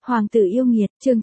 Hoàng tử yêu nghiệt, chương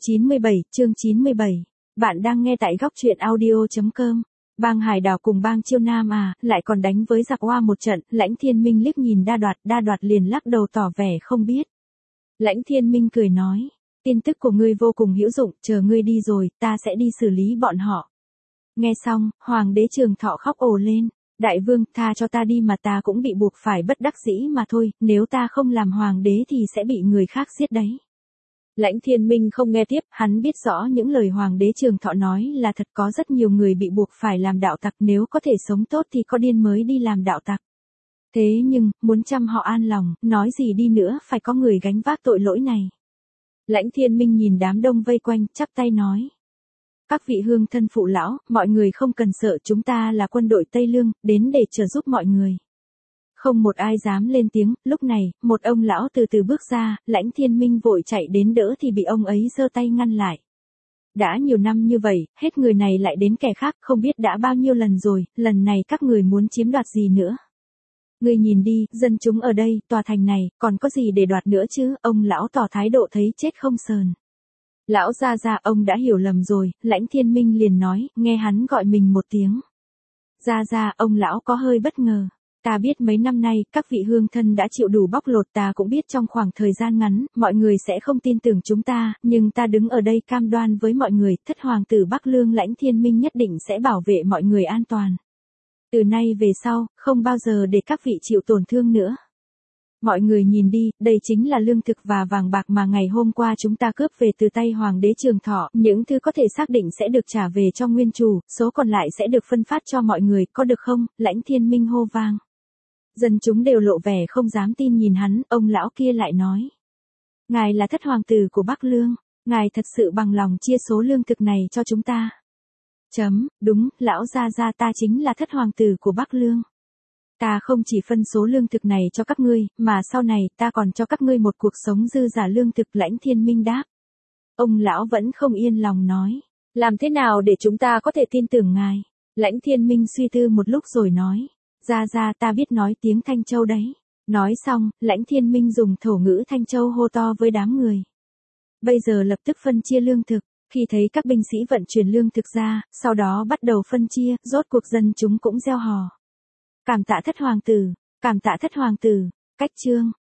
97. Bạn đang nghe tại góc truyện audio.com. Bang Hải Đảo cùng bang Chiêu Nam lại còn đánh với giặc Hoa một trận, Lãnh Thiên Minh liếc nhìn Đa Đoạt liền lắc đầu tỏ vẻ không biết. Lãnh Thiên Minh cười nói, tin tức của ngươi vô cùng hữu dụng, chờ ngươi đi rồi, ta sẽ đi xử lý bọn họ. Nghe xong, Hoàng đế Trường Thọ khóc ồ lên, đại vương, tha cho ta đi mà ta cũng bị buộc phải bất đắc dĩ mà thôi, nếu ta không làm hoàng đế thì sẽ bị người khác giết đấy. Lãnh Thiên Minh không nghe tiếp, hắn biết rõ những lời Hoàng đế Trường Thọ nói là thật, có rất nhiều người bị buộc phải làm đạo tặc, nếu có thể sống tốt thì có điên mới đi làm đạo tặc. Thế nhưng, muốn chăm họ an lòng, nói gì đi nữa phải có người gánh vác tội lỗi này. Lãnh Thiên Minh nhìn đám đông vây quanh, chắp tay nói. Các vị hương thân phụ lão, mọi người không cần sợ, chúng ta là quân đội Tây Lương, đến để trợ giúp mọi người. Không một ai dám lên tiếng, lúc này, một ông lão từ từ bước ra, Lãnh Thiên Minh vội chạy đến đỡ thì bị ông ấy giơ tay ngăn lại. Đã nhiều năm như vậy, hết người này lại đến kẻ khác, không biết đã bao nhiêu lần rồi, lần này các người muốn chiếm đoạt gì nữa. Người nhìn đi, dân chúng ở đây, tòa thành này, còn có gì để đoạt nữa chứ, ông lão tỏ thái độ thấy chết không sờn. Lão gia, ông đã hiểu lầm rồi, Lãnh Thiên Minh liền nói, nghe hắn gọi mình một tiếng. Gia, ông lão có hơi bất ngờ. Ta biết mấy năm nay, các vị hương thân đã chịu đủ bóc lột, ta cũng biết trong khoảng thời gian ngắn, mọi người sẽ không tin tưởng chúng ta, nhưng ta đứng ở đây cam đoan với mọi người, thất hoàng tử Bắc Lương Lãnh Thiên Minh nhất định sẽ bảo vệ mọi người an toàn. Từ nay về sau, không bao giờ để các vị chịu tổn thương nữa. Mọi người nhìn đi, đây chính là lương thực và vàng bạc mà ngày hôm qua chúng ta cướp về từ tay Hoàng đế Trường Thọ, những thứ có thể xác định sẽ được trả về cho nguyên chủ, số còn lại sẽ được phân phát cho mọi người, có được không? Lãnh Thiên Minh hô vang. Dân chúng đều lộ vẻ không dám tin nhìn hắn, ông lão kia lại nói. Ngài là thất hoàng tử của Bắc Lương, ngài thật sự bằng lòng chia số lương thực này cho chúng ta. Đúng, lão gia ta chính là thất hoàng tử của Bắc Lương. Ta không chỉ phân số lương thực này cho các ngươi, mà sau này ta còn cho các ngươi một cuộc sống dư giả lương thực. Lãnh Thiên Minh đáp. Ông lão vẫn không yên lòng nói. Làm thế nào để chúng ta có thể tin tưởng ngài? Lãnh Thiên Minh suy tư một lúc rồi nói. Ra ta biết nói tiếng Thanh Châu đấy. Nói xong, Lãnh Thiên Minh dùng thổ ngữ Thanh Châu hô to với đám người. Bây giờ lập tức phân chia lương thực. Khi thấy các binh sĩ vận chuyển lương thực ra, sau đó bắt đầu phân chia, rốt cuộc dân chúng cũng reo hò. Cảm tạ thất hoàng tử, cách chương.